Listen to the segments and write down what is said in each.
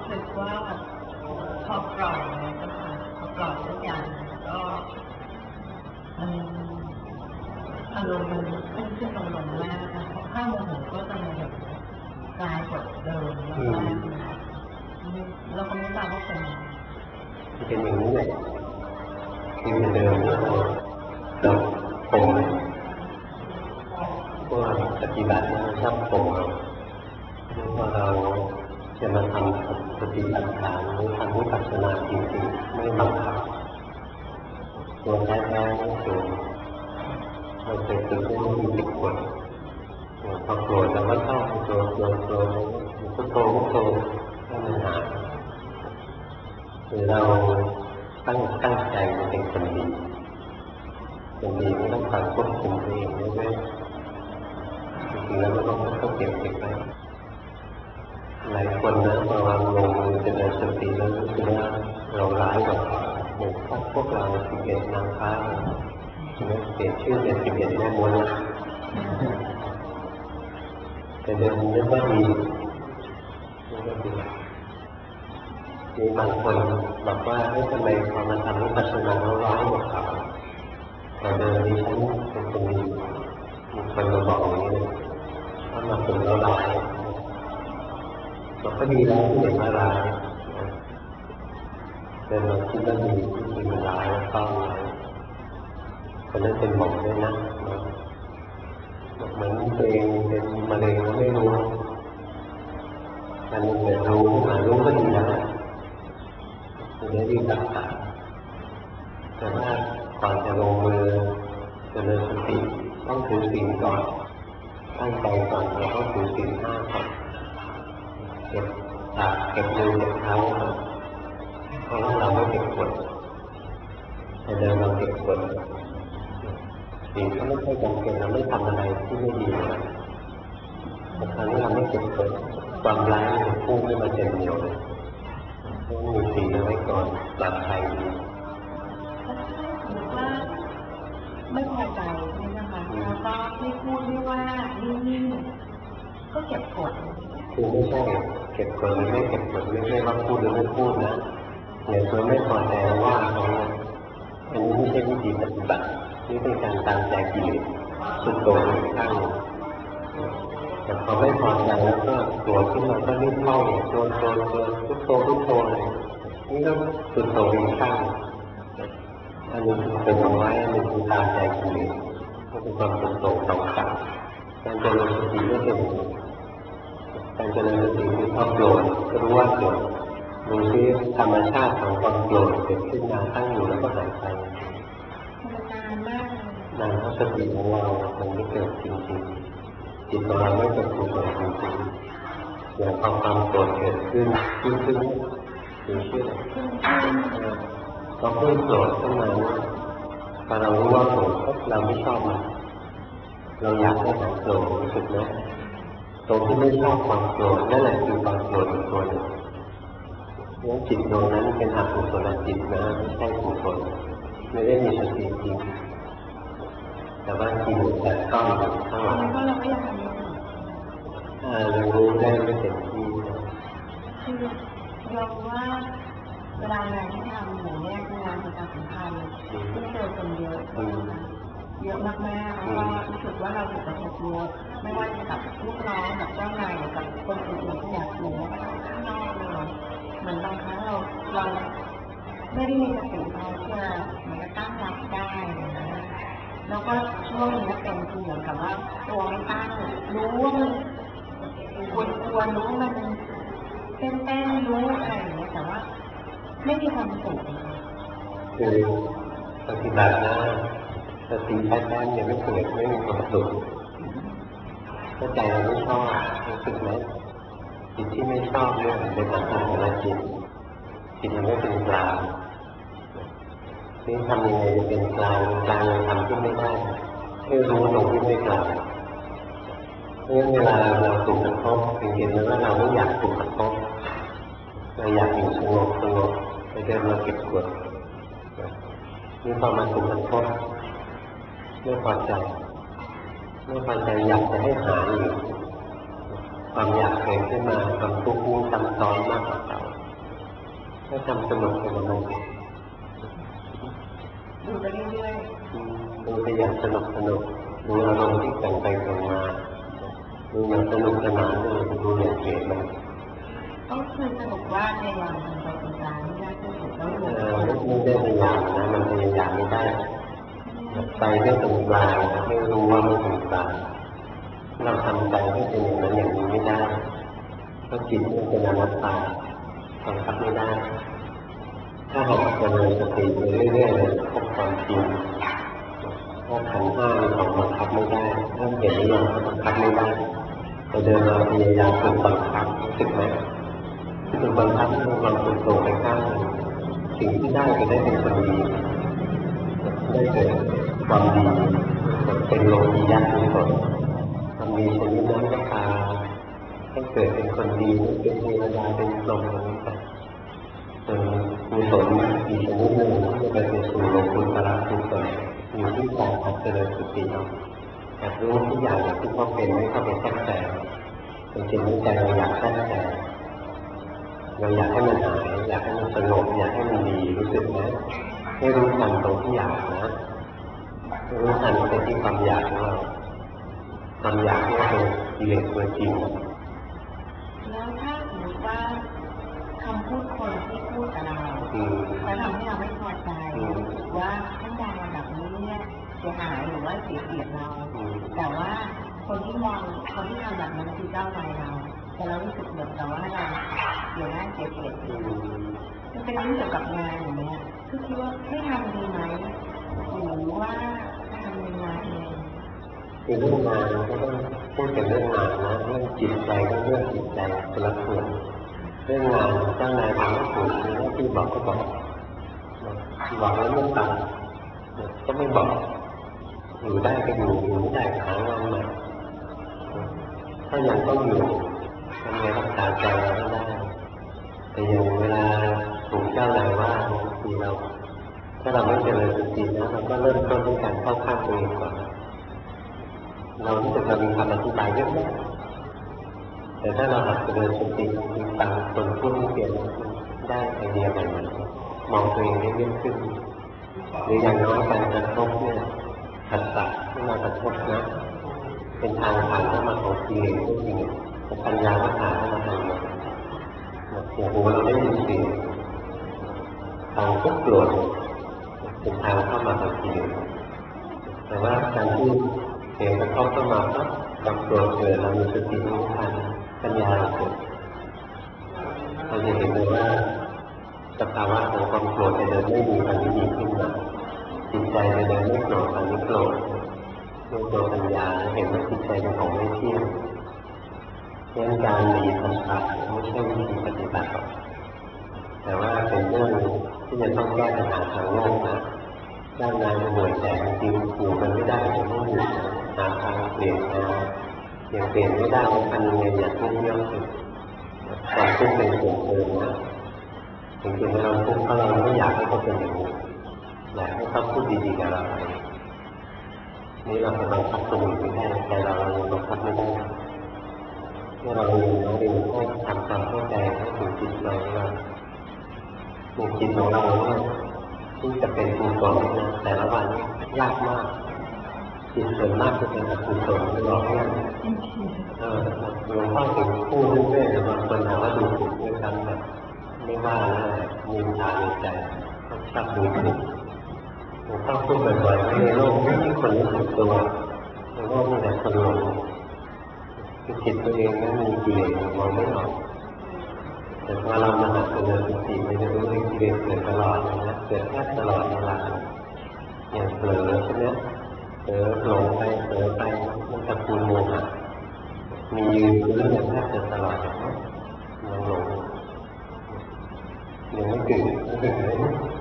สึกว่าพอปล่อยเลยนะคะพอปล่อยทุกอย่างก็อารมณ์มันขึ้นลงมากนะคะถ้าโมโหก็จะโมโหกลายกว่าเดิมมากเราก็ไม่ทราบว่าเป็นอย่างนี้แหละที่เดิมเราผมก็ปฏิบัติชอบผมพอเราจะมาทำปฏิบัติฐานหรือทำวิปัสสนาจริงๆไม่บังคับตัวแท้ๆนี่คือเราเคยฝึกให้มีจิตกดพอโกรธเราก็เข้าโกรธก็โตให้มันหายคือเราตั้งใจจะเป็นคนดีไม่ต้องการควบคุมตัวเองด้วยจริงๆแล้วมันต้องเก็บไว้หลายคนนะพอวางลงมือจะเดินสติแล้วรู้สึกว่าเราร้ายกว่าเหมือนพวกเรา11นางฟ้าเปลี่ยนชื่อเป็น11แม่มดนะแต่เดินไม่ค่อยดีมีบางคนบอกว่าทำไมพอมาทำวิปัสสนาแล้วร้ายกว่าเขาแต่เดินนี้ฉันเป็นคนดีมีคนมาบอกอย่างนี้เลยถ้ามาฝึกแล้วร้ายเราก็ดีแล้วที่เห็นว่าร้ายแต่เราคิดว่าดีที่มันร้ายแล้วต้องร้ายคนนั้นเป็นหมอด้วยนะเหมือนตัวเองเป็นมะเร็งแล้วไม่รู้การเรียนรู้ก็ดีแล้วจะได้รีบรักษาแต่ว่าก่อนจะลงมือจะเดินสติต้องถือศีลก่อนตั้งใจก่อนเราต้องถือศีล5ก่อนเก็บมือเก็บเท้าเพราะว่าเราไม่เก็บกดแต่เดินเราเก็บกดศีลก็ไม่ใช่จำเป็นเราไม่ทำอะไรที่ไม่ดีนะแต่ครั้งนี้เราไม่เก็บกดความร้ายมันพุ่งขึ้นมาเต็มเหนียวเลยต้องมีศีลไว้ก่อนปลอดภัยดีไม่พอใจใช่ไหมคะแล้วก็ไม่พูดไม่ว่านิ่งๆก็เก็บกดคือไม่ใช่เก็บกดหรือไม่เก็บกดไม่ใช่ว่าพูดหรือไม่พูดนะอย่างตัวไม่พอใจว่าเขาเนี่ยอันนี้ไม่ใช่วิธีปฏิบัตินี่เป็นการตามใจกิเลสสุดโต่งอีกข้างแต่พอไม่พอใจแล้วก็ตัวขึ้นมาก็รีบเข้าตัวทุกโตเลยนี่ก็สุดโต่งอีกข้างอันนี้เป็นของไว้อันนี้คือตามใจกิเลสก็เป็นความสุดโต่งสองข้างการเจริญสติไม่เป็นการเจริญสติที่พอโกรธก็รู้ว่าโกรธดูที่ธรรมชาติของความโกรธเกิดขึ้นมาตั้งอยู่แล้วก็หายไปนานมากนานเพราะสติของเรามันไม่เกิดจริงๆจิตของเราไม่เกิดกุศลจริงๆอย่างความโกรธเกิดขึ้นหรือเชื่อเราเพิ่งโกรธขึ้นมาพอเรารู้ว่าโกรธเราไม่ชอบมันเราอยากให้หายโกรธรู้สึกไหมตรงที่ไม่ชอบความโกรธนั่นแหละคือความโกรธอีกตัวหนึ่งนั้นจิตดวงนั้นเป็นอกุศลจิตนะไม่ใช่กุศลไม่ได้มีสติจริงแต่ว่ากิเลสแต่ต้องอยู่ข้างหลังเพราะเราก็ยังทำอยู่ยังรู้ได้ไม่เต็มที่คือเราว่าเวลางานที่ทำอย่างนี้คืองานประชาสัมพันธ์ที่เจอคนเยอะมากๆแล้วก็รู้สึกว่าเราถูกกระทบเยอะไม่ว่าจะกับลูกน้องกับเจ้านายหรือกับคนอื่นๆที่อยากอยู่ข้างนอกเลยเหมือนบางครั้งเราไม่ได้มีสติพอที่จะมันจะตั้งรับได้นะแล้วก็ช่วงนี้เป็นเหมือนกับว่าตัวไม่ตั้งรู้ว่ามันควรรู้มันเต้นรู้อะไรอย่างเงี้ยแต่ว่าไม่มีความสุขคือปฏิบัตินะสติแท้ๆยังไม่เกิดไม่มีความสุขถ้าใจเราไม่ชอบรู้สึกไหมจิตที่ไม่ชอบเนี่ยเป็นอกุศลจิตมันไม่เป็นกลางนี่ทำยังไงจะเป็นกลางยังทำที่ไม่ได้ไม่รู้ตรงที่ไม่กลางเพราะฉะนั้นเวลาเราถูกกระทบเห็นว่าเราไม่อยากถูกกระทบเราอยากอยู่สงบไม่ได้มาเก็บกดนี่พอมาถูกกระทบไม่พอใจอยากจะให้หายอยู่ความอยากเกิดขึ้นมาความทุกข์นี้ซ้ำซ้อนมากกว่าเก่าก็ทำสนุกกับมันดูไปเรื่อยดูไปอย่างสนุกดูอารมณ์ที่แต่งไปแต่งมาดูอย่างสนุกสนานเลยดูอย่างเกลียดมันก็คือสรุปว่าพยายามทำไปตรงกลางไม่ได้ก็ถูกต้องไม่ได้พยายามนะมันพยายามไม่ได้ใจไม่ตรงกลางไม่รู้ว่าไม่ตรงกลางเราทำใจให้เป็นอย่างนั้นอย่างนี้ไม่ได้เพราะจิตมันเป็นอนัตตาบังคับไม่ได้ถ้าเราเจริญสติไปเรื่อยๆเลยพบความจริงว่าขันธ์ห้ามีของบังคับไม่ได้ถ้าเห็นอย่างบังคับไม่ได้เราเดินมาพยายามฝึกบังคับรู้สึกไหมฝึกบังคับให้ความสุขโตไปข้างสิ่งที่ได้ก็ได้เป็นคนดีได้เกิดความดีเป็นโลกียะทุกคนความดีชนิดนั้นก็พาให้เกิดเป็นคนดีเป็นเทวดาเป็นพรหมอะไรต่างๆกุศลอีกชนิดหนึ่งที่จะไปสู่โลกุตระกุศลอยู่ที่การพัฒนาสติเราอยากรู้ทุกอย่างอย่างที่เขาเป็นไม่เข้าไปแทรกแซงเป็นสิ่งที่ใจเราอยากแทรกแซงเราอยากให้มันหายอยากให้มันสงบอยากให้มันดีรู้สึกไหมให้รู้ทันตรงที่อยากนะรู้ทันเป็นที่ความอยากของเราความอยากนี่เป็นกิเลสตัวจริงแล้วถ้าสมมติว่าคำพูดคนที่พูดกับเราแล้วทำให้เราไม่พอใจรู้สึกว่าท่านใดแบบนี้เนี่ยเสียหายหรือว่าเสียเปรียบเราแต่ว่าคนที่มองคนที่ทำแบบนั้นคือเจ้านายเราแต่เรารู้สึกแบบแต่ว่าเราเสียหน้าเสียเปรียบมันเป็นเรื่องเกี่ยวกับงานอย่างเงี้ยคือคิดว่าให้ทำดีไหมหรือว่าทำยังไงเองคือเรื่องงานก็ต้องพูดกันเรื่องงานนะเรื่องจิตใจก็เรื่องจิตใจคนละส่วนเรื่องงานเจ้านายทำไม่ถูกมีหน้าที่บอกก็บอกแล้วไม่ฟังก็ไม่บอกอยู่ได้ก็อยู่ไม่ได้ก็หางานใหม่ถ้ายังต้องอยู่ทำไงรักษาใจเราไม่ได้แต่อย่างเวลาถูกเจ้านายว่าบางทีเราถ้าเราไม่เจริญสตินะเราก็เริ่มต้นด้วยการเข้าข้างตัวเองก่อนเรารู้สึกเรามีคำอธิบายเยอะมากแต่ถ้าเราหัดเจริญสติมีฟังคนพูดเปลี่ยนได้ไอเดียใหม่ๆมองตัวเองได้เยอะขึ้นหรืออย่างน้อยการกระทบเนี่ยผัสสะที่มากระทบนะเป็นทางผ่านเข้ามาของกิเลสก็จริงแต่ปัญญาก็ผ่านเข้ามาทางนั้นอย่างหูเราได้ยินเสียงทางทุกข์โกรธเป็นทางเข้ามาของกิเลสแต่ว่าการที่เสียงกระทบเข้ามาปั๊บความโกรธเกิดเรามีสติรู้ทันปัญญาเกิดเราจะเห็นเลยว่าสภาวะของความโกรธจะเดินไม่มีอันนี้ดีขึ้นมาจิตใจจะเดินไม่โกรธอันนี้โกรธด้วยตัวปัญญาเห็นว่าจิตใจเป็นของไม่เที่ยงเพราะการมีสัมผัสไม่ใช่วิธีปฏิบัติแต่ว่าเป็นเรื่องที่จะต้องแก้ปัญหาทางโลกนะด้านในมันห่วยแตกจริงอยู่กันไม่ได้จะต้องอยู่หาทางเปลี่ยนนะยังเปลี่ยนไม่ได้ทำยังไงอยากทุกข์เยอะสุดความทุกข์เป็นส่วนเกินนะจริงๆเราทุกข์เพราะเราไม่อยากให้เขาเป็นอย่างนี้อยากให้เขาพูดดีๆกับเรานี่เราบังคับตัวเองไม่ได้แต่เราบังคับไม่ได้เมื่อเราเรียนให้ทำความเข้าใจให้ถึงจิตเราจิตของเราเนี่ยที่จะเป็นกุศลนะแต่ละวันยากมากจิตส่วนมากจะเป็นอกุศลไม่หลอกเลี่ยงหลวงพ่อถึงพูดเรื่อยๆบางคนถามว่าดูถูกด้วยกันแบบไม่ว่านะมีทางในใจชอบดูถูกหลวงพ่อพูดบ่อยๆว่าในโลกไม่มีคนรู้สึกตัวในโลกมีแต่คนหลงคือจิตตัวเองนั้นมีกิเลสมองไม่ออกแต่พอเรามาหัดเจริญสติมันจะรู้ว่ากิเลสเกิดตลอดนะเกิดแทบตลอดเวลาอย่างเผลอใช่ไหมเผลอหลงไปเผลอไปมันตะกูลโมหะมียืนพื้นอย่างแทบจะตลอดมันหลงยังไม่ตื่นเลย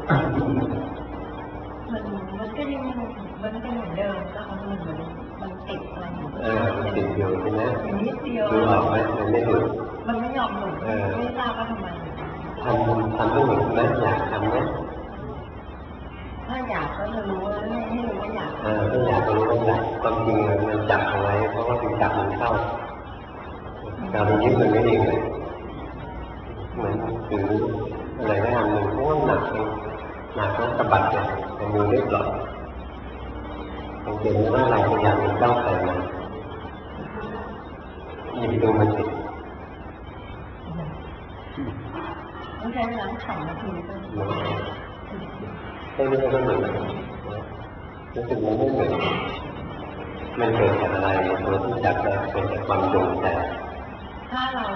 มันก็ยังมันเป็นเหมือนเดิมก็มันติดอะไรอยู่มันติดอยู่ใช่ไหมนิดเดียวดูออกไหมมันไม่หลุดมันไม่ยอมหลุดไม่ทราบว่าทำไมทำให้หลุดไหมอยากทำไหมถ้าอยากก็จะรู้ว่าให้รู้ว่าอยากถ้าอยากก็รู้ว่าอยากความจริงมันจับเอาไว้เพราะว่ามันจับมันเข้าการไปยึดมันไม่เองเลยเหมือนถืออะไรก็ทำหรอกสังเกตว่าเราพยายามจะเข้าใส่มันหยิบดูมันสิต้องใช้เวลา2 นาทีใช่ไหมก็เหมือนรู้สึกมันไม่เหมือนมันเกิดจากอะไรตัวที่จับได้เป็นจากความจงใจถ้าเรา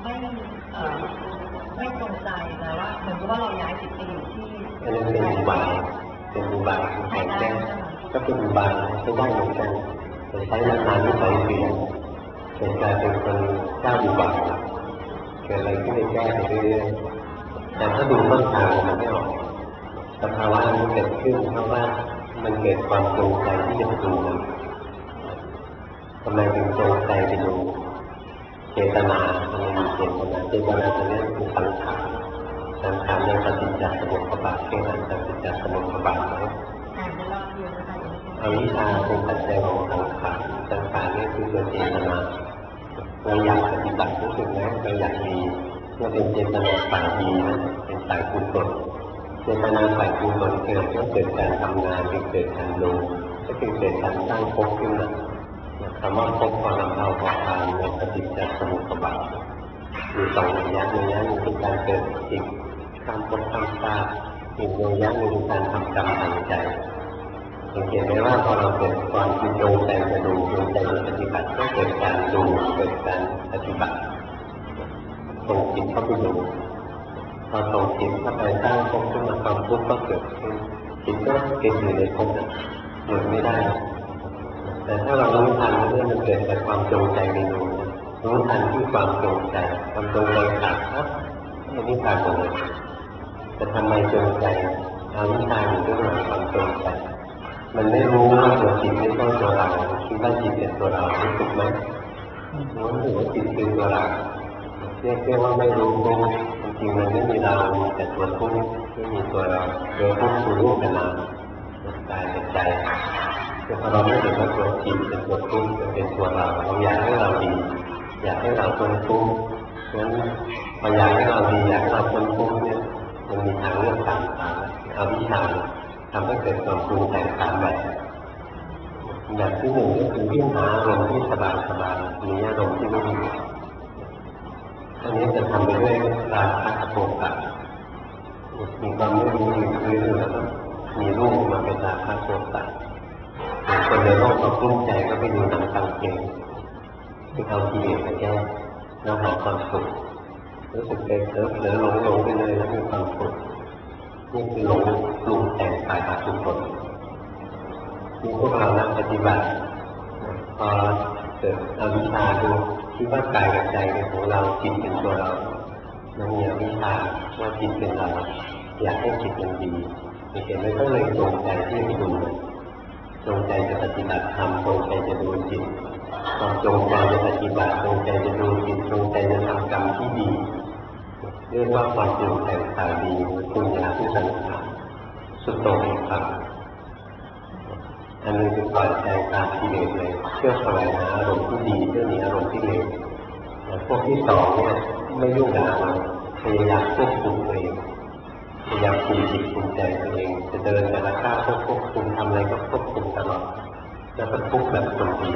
ไม่จงใจแต่ว่าเหมือนกับว่าเราย้ายจิตไปอยู่ที่อันนั้นเป็นอุบายเป็นอุบายของการแก้ก็เป็นอุบายใช้ได้เหมือนกันแต่ใช้นานๆไม่ไปเปลี่ยนเป็นกลายเป็นคนเจ้าอุบายเกิดอะไรที่ไม่แก้ไปเรื่อยๆแต่ถ้าดูต้นทางมันไม่ออกสภาวะนี้เกิดขึ้นเพราะว่ามันเกิดความจงใจที่จะดูมันทำไมถึงจงใจไปดูเจตนาทำไมมีเจตนาตรงนี้คือสังขารในปฏิจจสมุปบาทเป็นปฏิจจสมุปบาทนะอวิชชาเป็นปัจจัยของสังขารนี่คือตัวเจตนาเราอยากปฏิบัติรู้สึกไหมเราอยากดีเมื่อเป็นเจตนาฝ่ายดีนะเป็นฝ่ายกุศลเจตนาฝ่ายกุศลเกิดก็เกิดการทำงานเกิดการดูก็คือเกิดการสร้างภพขึ้นมาคำว่าภพความลำเอาของทานในปฏิจจสมุปบาทมี2 ระยะคือการเกิดจิตข้ามภพข้ามชาติอีกระยะหนึ่งคือการทำกรรมทางใจสังเกตไหมว่าพอเราเกิดความคิดจงใจจะดูจงใจจะปฏิบัติก็เกิดการดูเกิดการปฏิบัติส่งจิตเข้าไปดูพอส่งจิตเข้าไปสร้างภพขึ้นมาความทุกข์ก็เกิดขึ้นจิตก็เกิดอยู่ในภพนั้นหยุดไม่ได้แต่ถ้าเรารู้ทันเรื่องมันเกิดจากความจงใจในดูรู้ทันที่ความจงใจความจงใจขาดครับอันนี้ขาดหมดเลยแต่ทำไมจงใจเอาวิชาอยู่ด้วยความจงใจมันไม่รู้ว่าตัวจิตไม่ใช่ตัวเราคิดว่าจิตเป็นตัวเรารู้สึกไหมรู้สึกว่าจิตคือตัวเราเรียกว่าไม่รู้ตัวจริงๆมันไม่มีเรามีแต่ตัวทุกข์ไม่มีตัวเราโดยทุกข์คือรูปกับนามกายกับใจแต่พอเราไม่เห็นว่าตัวจิตเป็นตัวทุกข์เป็นตัวเราเราอยากให้เราดีอยากให้เราพ้นทุกข์งั้นพออยากให้เราดีอยากให้เราพ้นทุกข์เนี่ยมันมีทางเลือกต่างๆเอาวิชาทำให้เกิดความปรุงแต่งตามแบบที่หนึ่งก็คือวิ่งหาอารมณ์ที่สบายมีอารมณ์ที่ไม่ดีอันนี้จะทำไปด้วยราคะโทสะมีความไม่รู้อยู่เรื่อยๆแล้วมีรูปมาเป็นราคะโทสะคนในโลกเขากุ้มใจก็ไปดูหนังฟังเพลงที่เอากิเลสมาแก้แล้วหาความสุขรู้สึกเผลอหลงไปเลยแล้วมีความสุขนี่คือหลงปรุงแต่งฝ่ายอกุศลมีพวกเรานักปฏิบัติพอเกิดอวิชชาดูคิดว่ากายกับใจเป็นของเราจิตเป็นตัวเรามันมีอวิชชาว่าจิตเป็นเราอยากให้จิตมันดีเห็นไหมก็เลยจงใจที่จะดูจงใจจะปฏิบัติธรรมจงใจจะดูจิตความจงใจจะปฏิบัติจงใจจะดูจิตจงใจจะทำกรรมที่ดีเรียกว่าความจงใจฝ่ายดีคุณญาที่สังขารสุดโต่งอีกฝั่งอันนี้คือปล่อยใจตามกิเลสเลยเชื่อแสวงหาอารมณ์ที่ดีเพื่อหนีอารมณ์ที่เลวพวกที่สองเนี่ยไม่ยุ่งกับเราพยายามควบคุมตัวเองพยายามคุมจิตคุมใจตัวเองจะเดินแต่ละก้าวก็ควบคุมทำอะไรก็ควบคุมตลอดแล้วก็ทุกข์แบบคนดี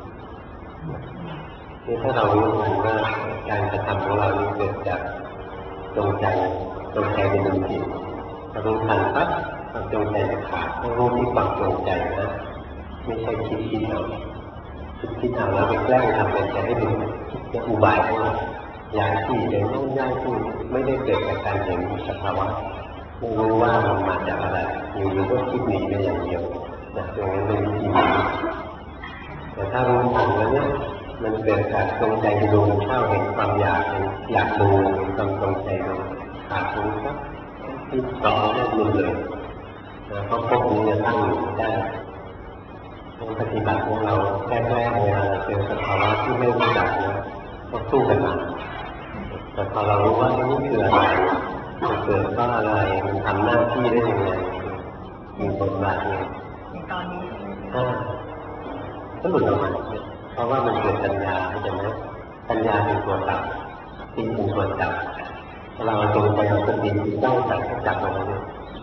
นี่ถ้าเรารู้ทันว่าการกระทำของเรานี้เกิดจากจงใจเป็นดวงจิตถ้ารู้ทันปั๊บความจงใจจะขาดต้องรู้ที่ความจงใจนะไม่ใช่คิดเอาแล้วไปแกล้งทำเป็นใจให้ดูจะอุบายให้เราย้ายที่เดินต้องย้ายที่ไม่ได้เกิดจากการเห็นสภาวะไม่รู้ว่ามันมาจากอะไรอยู่ๆก็คิดหนีไปอย่างเดียวนะตรงนั้นเป็นวิธีแต่ถ้ารู้ทันแล้วเนี่ยมันเกิดจากจงใจจะดูเข้าเห็นความอยากดูความจงใจดูขาดตรงนี้ครับที่ต่อได้ยินเลยเพราะพวกนี้จะตั้งอยู่ได้ปฏิบัติของเราแรกเวลาเราเจอสภาวะที่ไม่รู้จักนะก็สู้กันมาแต่พอเรารู้ว่านี่คืออะไรมันเกิดเพราะอะไรมันทำหน้าที่ได้ยังไงมีบทบาทไงตอนนี้ก็หลุดออกมาเพราะว่ามันเกิดปัญญาใช่ไหมปัญญาเป็นตัวจับสิ่งเป็นตัวจับเราจงใจเอาสติตั้งใจจับเอาไว้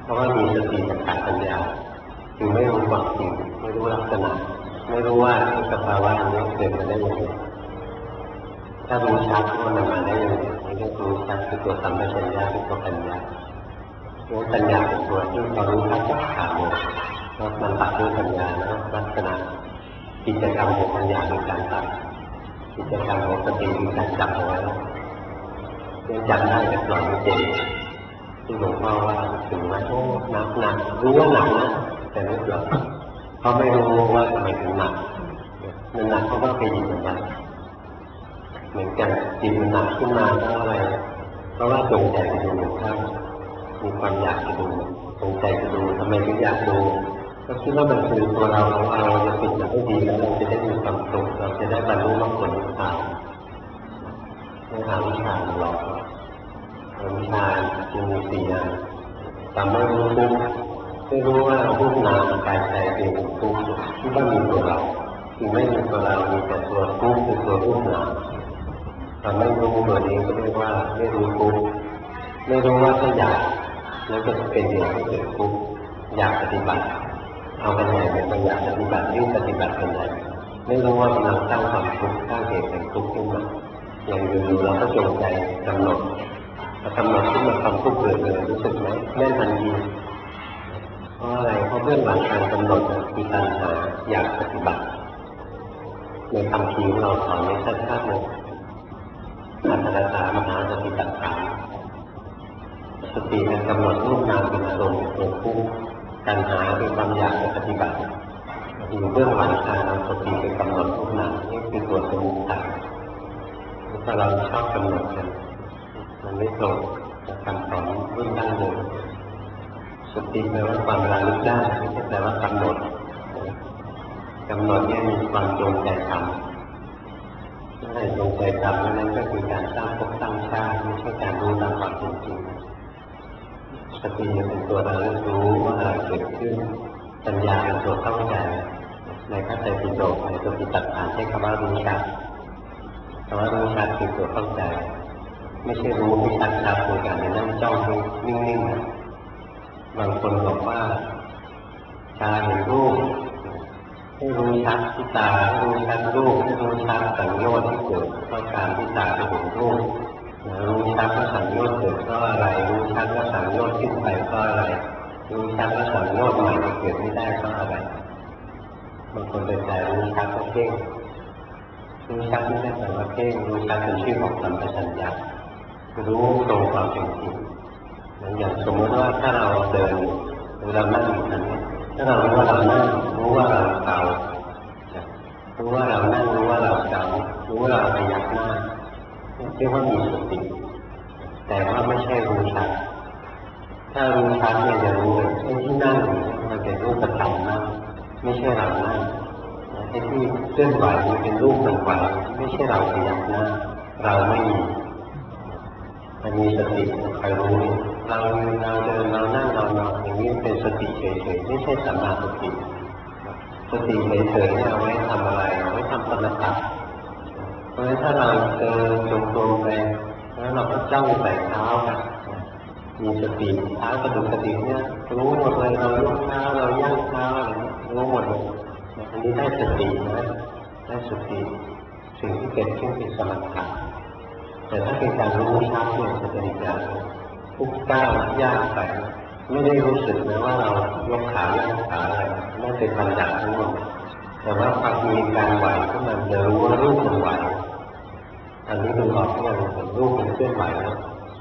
เพราะว่ามีสติแต่ขาดปัญญาจึงไม่รู้ความจริงไม่รู้ลักษณะไม่รู้ว่าสภาวะอันนี้เกิดมาได้ยังไงถ้ารู้ชัดว่ามันมาได้ยังไงนี่ก็รู้ชัดคือตัวสัมปชัญญะคือตัวปัญญาตัวปัญญาเป็นตัวที่เรารู้ชัดจากขาดหมดแล้วมันตัดด้วยปัญญานะลักษณะกิจกรรมของปัญญาคือการตัดกิจกรรมของสติคือการจับเอาไว้ยังจับได้แต่ปล่อยไม่เป็นที่หลวงพ่อว่าถึงว่าโอ้หนักรู้ว่าหนักนะแต่ไม่ปล่อยเขาไม่รู้ว่าทำไมถึงหนักมันหนักเพราะว่าไปหยิบมันมาเหมือนกันจิตมันหนักขึ้นมาเพราะอะไรเพราะว่าจงใจจะดูมันข้างมีความอยากจะดูจงใจจะดูทำไมถึงอยากดูก็คิดว่ามันคือตัวเราจะฝึกมันให้ดีแล้วเราจะได้มีความสุขเราจะได้บรรลุมรรคผลนิพพานไม่หาวิชาหรอกวิชาจึงมีสี่อย่างแต่ไม่รู้ทุกไม่รู้ว่ารูปนามกายใจเป็นทุกข์ที่ว่ามีตัวเราคือไม่มีตัวเรามีแต่ตัวทุกข์คือตัวรูปนามแต่ไม่รู้ตัวนี้ก็เรียกว่าไม่รู้ทุกข์ไม่รู้ว่าถ้าอยากแล้วจะเป็นอย่างที่เกิดทุกข์อยากปฏิบัติเอากันใหญ่เป็นอยากปฏิบัติยิ่งปฏิบัติกันใหญ่ไม่รู้ว่ากำลังสร้างความทุกข์สร้างเหตุเป็นทุกข์ขึ้นมาอย่างอยู่ๆเราก็จงใจกำหนดกำหนดขึ้นมาความทุกข์เกิดเลยรู้สึกไหมแน่นทันทีเพราะอะไรเพราะเบื้องหลังการกำหนดคือตัณหาอยากปฏิบัติในคำพีของเราสอนในชัดๆเลยอัตถกถามหาสติปัฏฐานสติเป็นกำหนดรูปนามเป็นอารมณ์เป็นทุกข์ตัณหาเป็นความอยากจะปฏิบัติอยู่เบื้องหลังการสติเป็นกำหนดรูปนามนี่คือตัวสมุทัยถ้าเราชอบกำหนดกันมันไม่ตรงกับคำสอนรุ่นดั้งเดิมสติแปลว่าความระลึกได้ไม่ใช่แปลว่ากำหนดกำหนดเนี่ยมีความจงใจทำถ้าจงใจทำนั้นก็คือการสร้างภพสร้างชาติไม่ใช่การรู้ตามความเป็นจริงสติเป็นตัวระลึกรู้ว่าอะไรเกิดขึ้นปัญญาเป็นตัวเข้าใจในพระไตรปิฎกในตัวปิฎกฐานใช้คำว่ารู้ชัดคำว่ารู้ชัดคือตัวเข้าใจไม่ใช่รู้ไม่ชัดๆโดยการนั่งจ้องนิ่งๆนะบางคนบอกว่าตาเห็นรูปให้รู้ชัดที่ตาให้รู้ชัดรูปให้รู้ชัดสัญญาที่เกิดเพราะการที่ตาไปเห็นรูปรู้ชัดว่าสัญญาเกิดเพราะอะไรรู้ชัดว่าสัญญาขึ้นไปเพราะอะไรรู้ชัดว่าสัญญาใหม่เกิดไม่ได้เพราะอะไรบางคนเป็นใจรู้ชัดก็เพ่งรู้ชัดไม่ได้แต่ว่าเพ่งรู้ชัดเป็นชื่อของสัมปชัญญะรู้ตรงความเป็นจริงอย่างสมมติว่าถ้าเราเดินหรือเรานั่งอยู่นั้นถ้าเรารู้ว่าเรานั่งรู้ว่าเราเการู้ว่าเรานั่งรู้ว่าเราเการู้ว่าเราพยักหน้าเรียกว่ามีสติแต่ว่าไม่ใช่รู้ชัดถ้ารู้ชัดเนี่ยจะรู้เลยไอ้ที่นั่งมันเป็นรูปธรรมนะไม่ใช่เรานั่งไอ้ที่เคลื่อนไหวมันเป็นรูปมันไหวไม่ใช่เราพยักหน้าเราไม่มีมันมีสติคอยรู้เราเดินเรานั่งเรานอนอย่างนี้เป็นสติเฉยๆไม่ใช่สัมมาสติสติเฉยๆเนี่ยเอาไว้ทำอะไรเอาไว้ทำสมถะเพราะฉะนั้นถ้าเราเดินจงกรมไปแล้วเราก็จ้องใส่เท้ากันมีสติเท้ากระดูกกระดิกเนี่ยรู้หมดเลยเรายกเท้าเราย่างเท้าอะไรนี้รู้หมดเลยอันนี้ได้สตินะได้สติสิ่งที่เกิดขึ้นเป็นสมถะแต่ถ้าเป็นการรู้ชัดเนี่ยจะเป็นการทุกก้าวยากไปไม่ได้รู้สึกนะว่าเรายกขาย่างขาอะไรนั่นเป็นปัญญาทั้งหมดแต่ว่าพอมีการไหวขึ้นมาจะรู้ว่ารูปมันไหวอันนี้ดูออกเนี่ยมันรูปมันเคลื่อนไหวแล้ว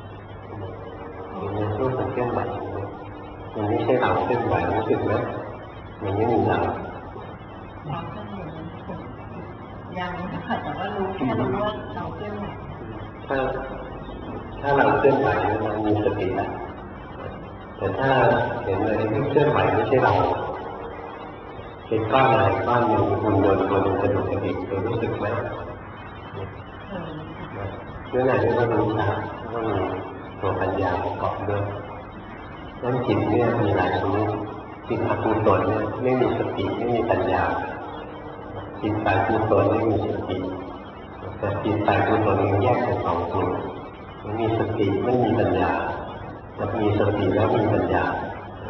มันรูปมันเคลื่อนไหวมันไม่ใช่เราเคลื่อนไหวรู้สึกไหมมันไม่มีเรายังค่ะแต่ว่ารู้แค่รู้ว่าเราเคลื่อนไหวถ้าเราเคลื่อนไหวมันมีสติแล้วแต่ถ้าเห็นอะไรที่เคลื่อนไหวไม่ใช่เราเป็นก้อนอะไรก้อนหนึ่งหุ่นยนต์ตัวหนึ่งกระดูกกระดิกตัวรู้สึกไหมเรื่องไหนที่เรารู้ชัดก็มีตัวปัญญาประกอบด้วยนั่นจิตเนี่ยมีหลายชนิดจิตอกุศลเนี่ยไม่มีสติไม่มีปัญญาจิตฝ่ายกุศลไม่มีสติแต่จิตฝ่ายกุศลแยกเป็นสองกลุ่มมีสติไม่มีปัญญาแต่มีสติแล้วมีปัญญา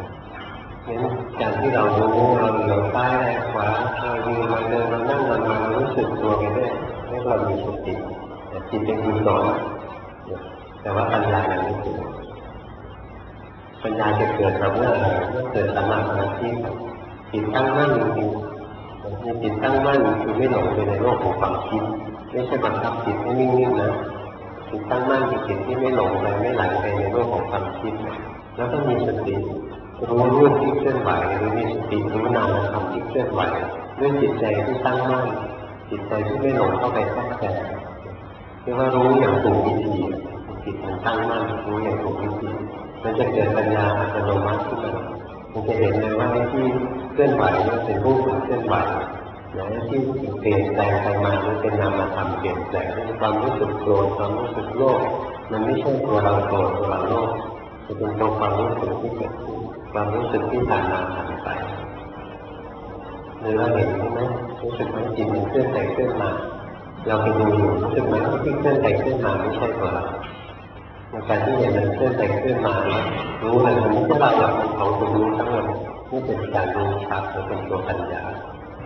งั้นการที่เรารู้เราเหลียวซ้ายแลขวาเรายืนเราเดินเรานั่งเรานอนเรารู้สึกตัวไปด้วยให้เรามีสติแต่จิตเป็นกุศลแต่ว่าปัญญายังไม่ถึงปัญญาจะเกิดกับเมื่ออะไรเมื่อเกิดสัมมาสมาธิจิตตั้งมั่นจริงๆมีจิตตั้งมั่นคือไม่หลงไปในโลกของความคิดไม่ใช่บังคับจิตให้นิ่งๆนะจิตตั้งมั่นคือจิตที่ไม่หลงไปไม่ไหลไปในโลกของความคิดแล้วก็มีสติรู้รูปที่เคลื่อนไหวหรือมีสติรู้นามธรรมที่เคลื่อนไหวด้วยจิตใจที่ตั้งมั่นจิตใจที่ไม่หลงเข้าไปแทรกแซงเรียกว่ารู้อย่างถูกวิธีจิตมันตั้งมั่นรู้อย่างถูกวิธีมันจะเกิดปัญญาอัตโนมัติขึ้นมามันจะเห็นเลยว่าที่เคลื่อนไหวนี่เป็นรูปเคลื่อนไหวและที่เปลี่ยนแปลงไปมานี่เป็นนามธรรมเปลี่ยนแปลงความรู้สึกโกรธความรู้สึกโลภมันไม่ใช่ตัวเราโกรธตัวเราโลภจะเป็นตัวความรู้สึกที่เกิดขึ้นความรู้สึกที่ผ่านมาผ่านไปหรือเราเห็นใช่ไหมรู้สึกว่าจิตมันเคลื่อนไปเคลื่อนมาเราไปดูอยู่รู้สึกไหมว่าที่เคลื่อนไปเคลื่อนมาไม่ใช่ตัวเราในการที่เห็นมันเคลื่อนไปเคลื่อนมาแล้วรู้เลยมันไม่ใช่เราหรอกเป็นของตัวรู้ทั้งหมดนี่เป็นการรู้ชัดหรือเป็นตัวปัญญา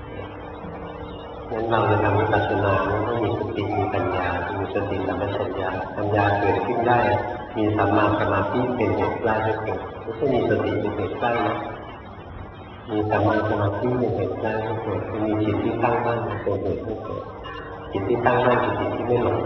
งั้นเราจะทำวิปัสสนาต้องมีสติมีปัญญามีสติสัมปชัญญะปัญญาเกิดขึ้นได้มีสัมมาสมาธิเป็นเหตุใกล้ให้เกิดไม่ใช่มีสติเป็นเหตุใกล้นะมีสัมมาสมาธิเป็นเหตุใกล้ให้เกิดมีจิตที่ตั้งมั่นเป็นเหตุให้เกิดจิตที่ตั้งมั่นคือจิตที่ไม่หลง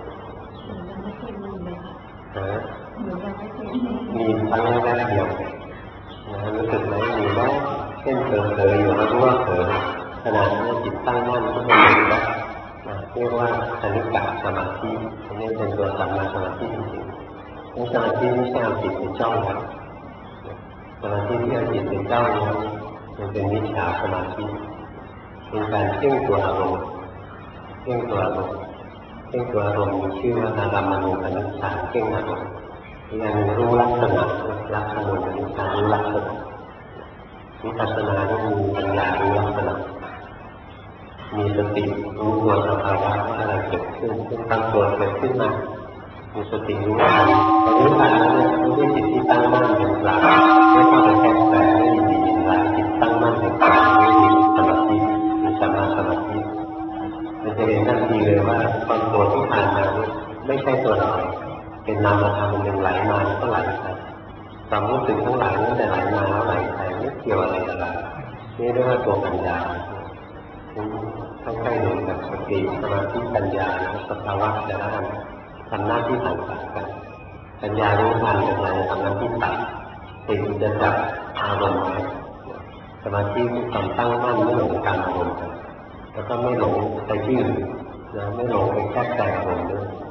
มีครั้งแรกเดียวรู้สึกไหมมีว่าเช่นเผลออยู่แล้วรู้ว่าเผลอขณะนี้จิตตั้งมั่นก็ไม่หลงแล้วเรียกว่าคณิกะสมาธิอันนี้เป็นตัวสัมมาสมาธิจริงๆนี่สมาธิไม่ใช่เอาจิตเป็นจ้องนะสมาธิที่เอาจิตเป็นจ้องนั้นมันเป็นมิจฉาสมาธิเป็นการเพ่งตัวอารมณ์เพ่งตัวอารมณ์เพ่งตัวอารมณ์มีชื่อว่าอารามณูปนิชฌานเพ่งอารมณ์ยังรู้ลักษณะลักษณะนิชฌานรู้ลักษณะวิปัสสนาที่มีปัญญารู้ลักษณะมีสติรู้ตัวสภาวะว่าอะไรเกิดขึ้นซึ่งตั้งตัวเกิดขึ้นมามีสติรู้ทันรู้ทันแล้วเนี่ยรู้ที่จิตที่ตั้งมั่นเป็นกลางไม่เข้าไปแทรกแซงไม่ยินดียินร้ายจิตตั้งมั่นเป็นกลางไม่มีสมาธิมีสัมมาสมาธิมันจะเห็นทันทีเลยว่าความตัวที่ผ่านมาไม่ใช่ตัวเราเป็นนามธรรมมันไหลมาแล้วก็ไหลไปความรู้สึกทั้งหลายนั่นแต่ไหลมาแล้วไหลไปไม่เกี่ยวอะไรกับเรานี่เรียกว่าตัวปัญญาต้องใช้ดูกับสติสมาธิปัญญาสภาวะแต่ละอันทำหน้าที่ต่างๆกันปัญญารู้ทันปัญญาทำหน้าที่ตัดสติจะจับอารมณ์ไว้สมาธิคือความตั้งมั่นไม่หลงการอารมณ์แล้วก็ไม่หลงไปที่อื่นไม่หลงไปแค่แต่อารมณ์ด้วย